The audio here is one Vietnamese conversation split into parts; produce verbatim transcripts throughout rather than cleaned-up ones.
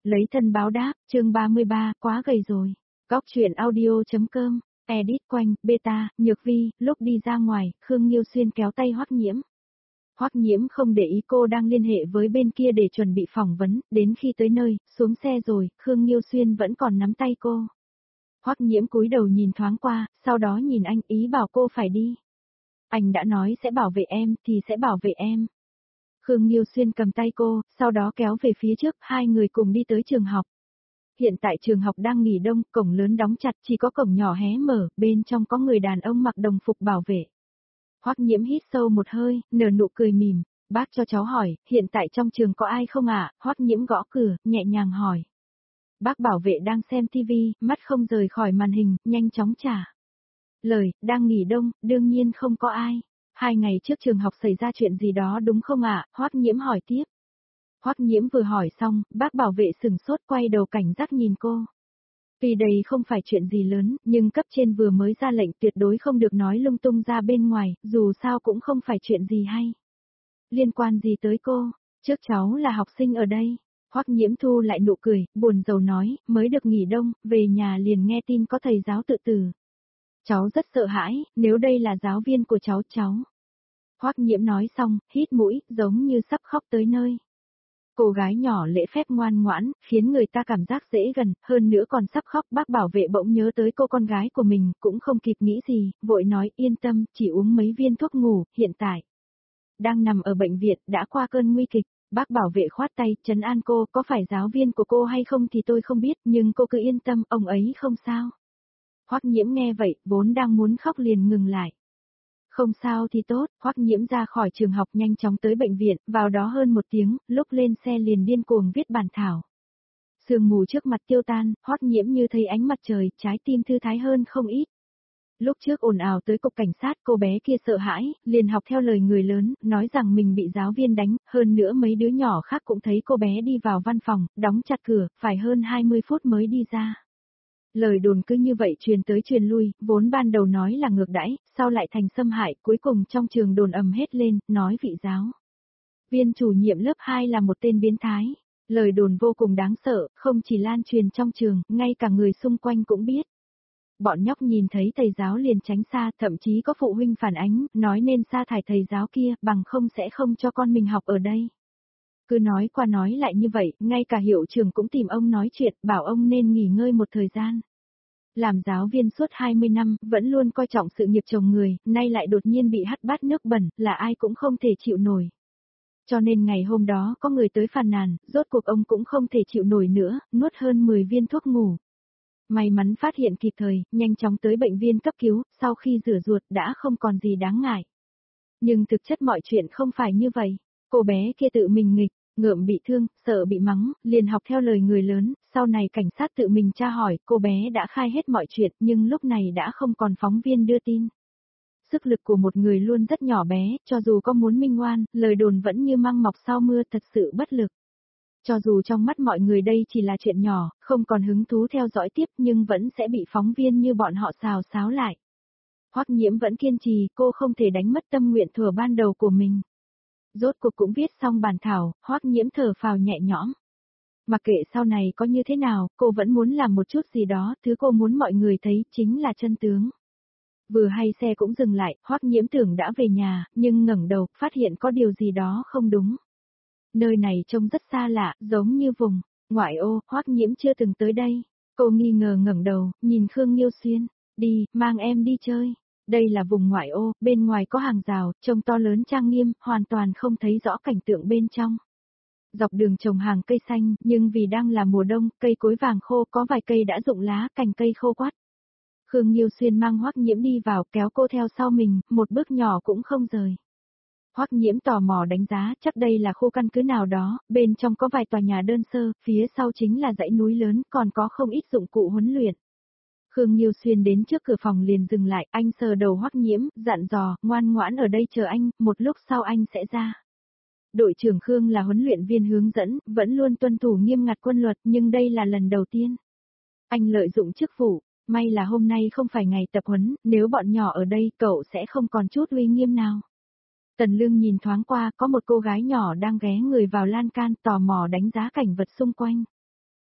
Lấy thân báo đáp, chương ba mươi ba, quá gầy rồi. Góc truyện audio.com, edit quanh, beta, nhược vi, lúc đi ra ngoài, Khương Nghiêu Xuyên kéo tay Hoắc Nhiễm. Hoắc Nhiễm không để ý cô đang liên hệ với bên kia để chuẩn bị phỏng vấn, đến khi tới nơi, xuống xe rồi, Khương Nghiêu Xuyên vẫn còn nắm tay cô. Hoắc Nhiễm cúi đầu nhìn thoáng qua, sau đó nhìn anh, ý bảo cô phải đi. Anh đã nói sẽ bảo vệ em, thì sẽ bảo vệ em. Khương Nghiêu Xuyên cầm tay cô, sau đó kéo về phía trước, hai người cùng đi tới trường học. Hiện tại trường học đang nghỉ đông, cổng lớn đóng chặt, chỉ có cổng nhỏ hé mở, bên trong có người đàn ông mặc đồng phục bảo vệ. Hoắc Nhiễm hít sâu một hơi, nở nụ cười mỉm, bác cho cháu hỏi, hiện tại trong trường có ai không ạ? À? Hoắc Nhiễm gõ cửa, nhẹ nhàng hỏi. Bác bảo vệ đang xem tivi, mắt không rời khỏi màn hình, nhanh chóng trả lời, đang nghỉ đông, đương nhiên không có ai. Hai ngày trước trường học xảy ra chuyện gì đó đúng không ạ? À? Hoắc Nhiễm hỏi tiếp. Hoắc Nhiễm vừa hỏi xong, bác bảo vệ sừng sốt quay đầu cảnh giác nhìn cô. Vì đây không phải chuyện gì lớn, nhưng cấp trên vừa mới ra lệnh tuyệt đối không được nói lung tung ra bên ngoài, dù sao cũng không phải chuyện gì hay. Liên quan gì tới cô? Trước cháu là học sinh ở đây. Hoắc Nhiễm thu lại nụ cười, buồn rầu nói, mới được nghỉ đông, về nhà liền nghe tin có thầy giáo tự tử. Cháu rất sợ hãi, nếu đây là giáo viên của cháu cháu. Hoắc Nhiễm nói xong, hít mũi, giống như sắp khóc tới nơi. Cô gái nhỏ lễ phép ngoan ngoãn, khiến người ta cảm giác dễ gần, hơn nữa còn sắp khóc. Bác bảo vệ bỗng nhớ tới cô con gái của mình, cũng không kịp nghĩ gì, vội nói yên tâm, chỉ uống mấy viên thuốc ngủ, hiện tại đang nằm ở bệnh viện, đã qua cơn nguy kịch. Bác bảo vệ khoát tay, trấn an cô, có phải giáo viên của cô hay không thì tôi không biết, nhưng cô cứ yên tâm, ông ấy không sao. Hoắc Nhiễm nghe vậy, vốn đang muốn khóc liền ngừng lại. Không sao thì tốt, Hoắc Nhiễm ra khỏi trường học nhanh chóng tới bệnh viện, vào đó hơn một tiếng, lúc lên xe liền điên cuồng viết bản thảo. Sương mù trước mặt tiêu tan, Hoắc Nhiễm như thấy ánh mặt trời, trái tim thư thái hơn không ít. Lúc trước ồn ào tới cục cảnh sát, cô bé kia sợ hãi, liền học theo lời người lớn, nói rằng mình bị giáo viên đánh, hơn nữa mấy đứa nhỏ khác cũng thấy cô bé đi vào văn phòng, đóng chặt cửa, phải hơn hai mươi phút mới đi ra. Lời đồn cứ như vậy truyền tới truyền lui, vốn ban đầu nói là ngược đãi, sau lại thành xâm hại, cuối cùng trong trường đồn ầm hết lên, nói vị giáo viên chủ nhiệm lớp hai là một tên biến thái. Lời đồn vô cùng đáng sợ, không chỉ lan truyền trong trường, ngay cả người xung quanh cũng biết. Bọn nhóc nhìn thấy thầy giáo liền tránh xa, thậm chí có phụ huynh phản ánh, nói nên sa thải thầy giáo kia, bằng không sẽ không cho con mình học ở đây. Cứ nói qua nói lại như vậy, ngay cả hiệu trưởng cũng tìm ông nói chuyện, bảo ông nên nghỉ ngơi một thời gian. Làm giáo viên suốt hai mươi năm, vẫn luôn coi trọng sự nghiệp chồng người, nay lại đột nhiên bị hắt bát nước bẩn, là ai cũng không thể chịu nổi. Cho nên ngày hôm đó có người tới phàn nàn, rốt cuộc ông cũng không thể chịu nổi nữa, nuốt hơn mười viên thuốc ngủ. May mắn phát hiện kịp thời, nhanh chóng tới bệnh viện cấp cứu, sau khi rửa ruột đã không còn gì đáng ngại. Nhưng thực chất mọi chuyện không phải như vậy. Cô bé kia tự mình nghịch, ngợm bị thương, sợ bị mắng, liền học theo lời người lớn, sau này cảnh sát tự mình tra hỏi, cô bé đã khai hết mọi chuyện, nhưng lúc này đã không còn phóng viên đưa tin. Sức lực của một người luôn rất nhỏ bé, cho dù có muốn minh oan, lời đồn vẫn như măng mọc sau mưa, thật sự bất lực. Cho dù trong mắt mọi người đây chỉ là chuyện nhỏ, không còn hứng thú theo dõi tiếp nhưng vẫn sẽ bị phóng viên như bọn họ xào xáo lại. Hoắc Nhiễm vẫn kiên trì, cô không thể đánh mất tâm nguyện thuở ban đầu của mình. Rốt cuộc cũng viết xong bản thảo, Hoắc Nhiễm thở phào nhẹ nhõm. Mặc kệ sau này có như thế nào, cô vẫn muốn làm một chút gì đó, thứ cô muốn mọi người thấy chính là chân tướng. Vừa hay xe cũng dừng lại, Hoắc Nhiễm tưởng đã về nhà, nhưng ngẩng đầu, phát hiện có điều gì đó không đúng. Nơi này trông rất xa lạ, giống như vùng ngoại ô, Hoắc Nhiễm chưa từng tới đây. Cô nghi ngờ ngẩng đầu, nhìn Khương Nghiêu Xuyên, đi, mang em đi chơi. Đây là vùng ngoại ô, bên ngoài có hàng rào, trông to lớn trang nghiêm, hoàn toàn không thấy rõ cảnh tượng bên trong. Dọc đường trồng hàng cây xanh, nhưng vì đang là mùa đông, cây cối vàng khô, có vài cây đã rụng lá, cành cây khô quắt. Khương Nghiêu Xuyên mang Hoắc Nhiễm đi vào, kéo cô theo sau mình, một bước nhỏ cũng không rời. Hoắc Nhiễm tò mò đánh giá, chắc đây là khu căn cứ nào đó, bên trong có vài tòa nhà đơn sơ, phía sau chính là dãy núi lớn, còn có không ít dụng cụ huấn luyện. Khương Nghiêu Xuyên đến trước cửa phòng liền dừng lại, anh sờ đầu Hoắc Nhiễm, dặn dò, ngoan ngoãn ở đây chờ anh, một lúc sau anh sẽ ra. Đội trưởng Khương là huấn luyện viên hướng dẫn, vẫn luôn tuân thủ nghiêm ngặt quân luật, nhưng đây là lần đầu tiên anh lợi dụng chức vụ. May là hôm nay không phải ngày tập huấn, nếu bọn nhỏ ở đây cậu sẽ không còn chút uy nghiêm nào. Tần Lương nhìn thoáng qua, có một cô gái nhỏ đang ghé người vào lan can, tò mò đánh giá cảnh vật xung quanh.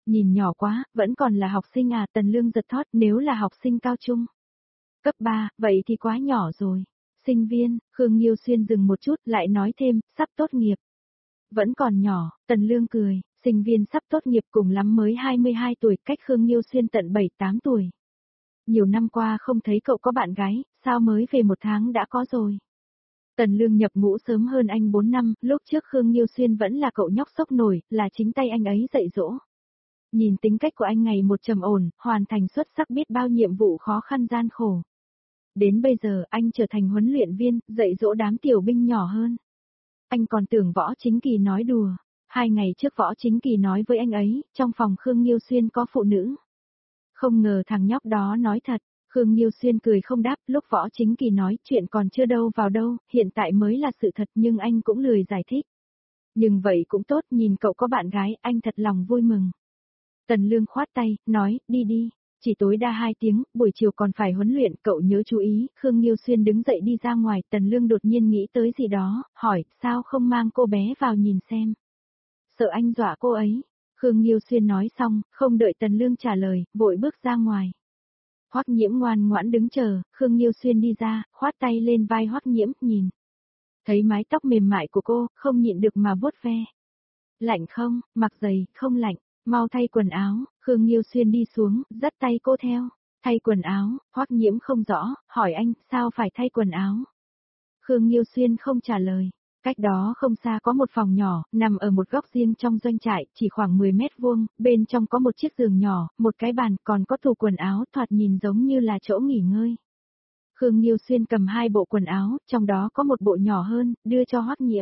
Nhìn nhỏ quá, vẫn còn là học sinh à, Tần Lương giật thót, nếu là học sinh cao trung. Cấp ba, vậy thì quá nhỏ rồi. Sinh viên, Khương Nghiêu Xuyên dừng một chút lại nói thêm, sắp tốt nghiệp. Vẫn còn nhỏ, Tần Lương cười, sinh viên sắp tốt nghiệp cùng lắm mới hai mươi hai tuổi, cách Khương Nghiêu Xuyên tận bảy tám tuổi. Nhiều năm qua không thấy cậu có bạn gái, sao mới về một tháng đã có rồi. Tần Lương nhập ngũ sớm hơn anh bốn năm, lúc trước Khương Nghiêu Xuyên vẫn là cậu nhóc sốc nổi, là chính tay anh ấy dạy dỗ. Nhìn tính cách của anh ngày một trầm ổn, hoàn thành xuất sắc biết bao nhiệm vụ khó khăn gian khổ. Đến bây giờ anh trở thành huấn luyện viên, dạy dỗ đám tiểu binh nhỏ hơn. Anh còn tưởng Võ Chính Kỳ nói đùa. Hai ngày trước Võ Chính Kỳ nói với anh ấy, trong phòng Khương Nghiêu Xuyên có phụ nữ. Không ngờ thằng nhóc đó nói thật, Khương Nghiêu Xuyên cười không đáp, lúc Võ Chính Kỳ nói chuyện còn chưa đâu vào đâu, hiện tại mới là sự thật nhưng anh cũng lười giải thích. Nhưng vậy cũng tốt, nhìn cậu có bạn gái, anh thật lòng vui mừng. Tần Lương khoát tay, nói, đi đi, chỉ tối đa hai tiếng, buổi chiều còn phải huấn luyện, cậu nhớ chú ý. Khương Nghiêu Xuyên đứng dậy đi ra ngoài, Tần Lương đột nhiên nghĩ tới gì đó, hỏi, sao không mang cô bé vào nhìn xem. Sợ anh dọa cô ấy. Khương Nghiêu Xuyên nói xong, không đợi Tần Lương trả lời, vội bước ra ngoài. Hoắc Nhiễm ngoan ngoãn đứng chờ, Khương Nghiêu Xuyên đi ra, khoát tay lên vai Hoắc Nhiễm, nhìn. Thấy mái tóc mềm mại của cô, không nhịn được mà vuốt ve. Lạnh không, mặc giày, không lạnh, mau thay quần áo. Khương Nghiêu Xuyên đi xuống, dắt tay cô theo. Thay quần áo, Hoắc Nhiễm không rõ, hỏi anh, sao phải thay quần áo? Khương Nghiêu Xuyên không trả lời. Cách đó không xa có một phòng nhỏ, nằm ở một góc riêng trong doanh trại, chỉ khoảng mười mét vuông, bên trong có một chiếc giường nhỏ, một cái bàn, còn có tủ quần áo, thoạt nhìn giống như là chỗ nghỉ ngơi. Khương Nghiêu Xuyên cầm hai bộ quần áo, trong đó có một bộ nhỏ hơn, đưa cho Hoắc Nhiễm.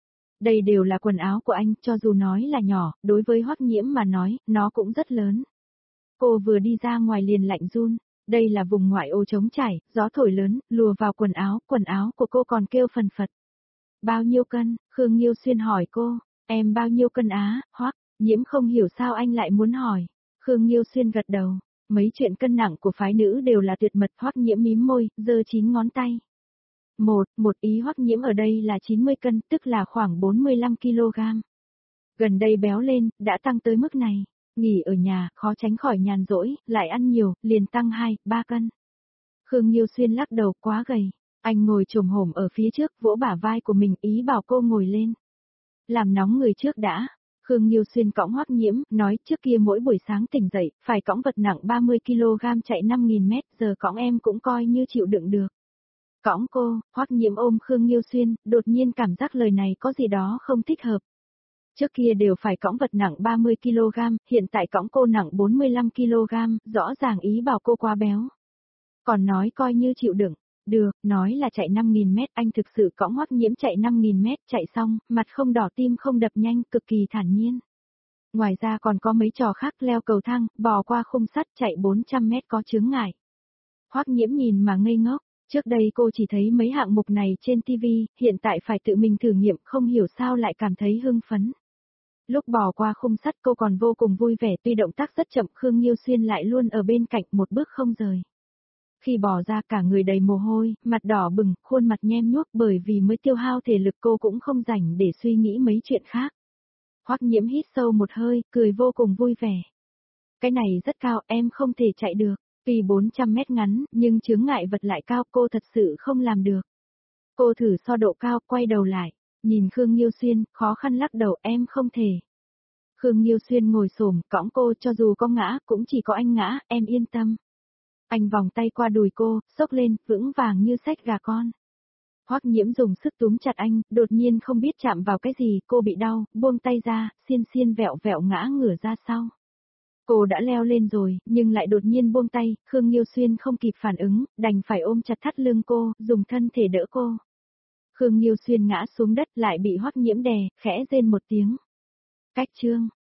Đây đều là quần áo của anh, cho dù nói là nhỏ, đối với Hoắc Nhiễm mà nói, nó cũng rất lớn. Cô vừa đi ra ngoài liền lạnh run, đây là vùng ngoại ô trống trải, gió thổi lớn, lùa vào quần áo, quần áo của cô còn kêu phần phật. Bao nhiêu cân? Khương Nghiêu Xuyên hỏi cô, em bao nhiêu cân á? Hoắc Nhiễm không hiểu sao anh lại muốn hỏi. Khương Nghiêu Xuyên gật đầu, mấy chuyện cân nặng của phái nữ đều là tuyệt mật. Hoắc Nhiễm mím môi, giơ chín ngón tay. Một, một ý Hoắc Nhiễm ở đây là chín mươi cân, tức là khoảng bốn mươi lăm ki lô gam. Gần đây béo lên, đã tăng tới mức này. Nghỉ ở nhà, khó tránh khỏi nhàn rỗi, lại ăn nhiều, liền tăng hai, ba cân. Khương Nghiêu Xuyên lắc đầu, quá gầy. Anh ngồi chồm hổm ở phía trước, vỗ bả vai của mình, ý bảo cô ngồi lên. Làm nóng người trước đã. Khương Nghiêu Xuyên cõng Hoắc Nhiễm, nói trước kia mỗi buổi sáng tỉnh dậy, phải cõng vật nặng ba mươi ki lô gam chạy năm nghìn mét, giờ cõng em cũng coi như chịu đựng được. Cõng cô, Hoắc Nhiễm ôm Khương Nghiêu Xuyên, đột nhiên cảm giác lời này có gì đó không thích hợp. Trước kia đều phải cõng vật nặng ba mươi ki lô gam, hiện tại cõng cô nặng bốn mươi lăm ki lô gam, rõ ràng ý bảo cô quá béo. Còn nói coi như chịu đựng. Được, nói là chạy năm nghìn mét, anh thực sự cõng Hoắc Nhiễm chạy năm nghìn mét, chạy xong, mặt không đỏ tim không đập nhanh, cực kỳ thản nhiên. Ngoài ra còn có mấy trò khác, leo cầu thang, bò qua khung sắt, chạy bốn trăm mét có chướng ngại. Hoắc Nhiễm nhìn mà ngây ngốc, trước đây cô chỉ thấy mấy hạng mục này trên ti vi, hiện tại phải tự mình thử nghiệm, không hiểu sao lại cảm thấy hưng phấn. Lúc bò qua khung sắt cô còn vô cùng vui vẻ, tuy động tác rất chậm, Khương Nghiêu Xuyên lại luôn ở bên cạnh, một bước không rời. Khi bò ra cả người đầy mồ hôi, mặt đỏ bừng, khuôn mặt nhem nhuốc, bởi vì mới tiêu hao thể lực cô cũng không rảnh để suy nghĩ mấy chuyện khác. Hoắc Nhiễm hít sâu một hơi, cười vô cùng vui vẻ. Cái này rất cao, em không thể chạy được. Tuy bốn trăm mét ngắn, nhưng chướng ngại vật lại cao, cô thật sự không làm được. Cô thử so độ cao, quay đầu lại, nhìn Khương Nghiêu Xuyên, khó khăn lắc đầu, em không thể. Khương Nghiêu Xuyên ngồi xổm, cõng cô, cho dù có ngã, cũng chỉ có anh ngã, em yên tâm. Anh vòng tay qua đùi cô, xốc lên, vững vàng như xách gà con. Hoắc Nhiễm dùng sức túm chặt anh, đột nhiên không biết chạm vào cái gì, cô bị đau, buông tay ra, xiên xiên vẹo vẹo ngã ngửa ra sau. Cô đã leo lên rồi, nhưng lại đột nhiên buông tay, Khương Nghiêu Xuyên không kịp phản ứng, đành phải ôm chặt thắt lưng cô, dùng thân thể đỡ cô. Khương Nghiêu Xuyên ngã xuống đất lại bị Hoắc Nhiễm đè, khẽ rên một tiếng. Cách chương.